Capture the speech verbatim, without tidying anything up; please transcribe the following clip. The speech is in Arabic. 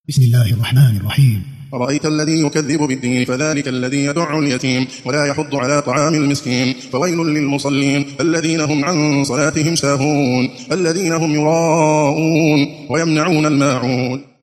بسم الله الرحمن الرحيم. أرأيت الذي يكذب بالدين فذلك الذي يدع اليتيم ولا يحض على طعام المسكين فويل للمصلين الذين هم عن صلاتهم ساهون الذين هم يراءون ويمنعون الماعون.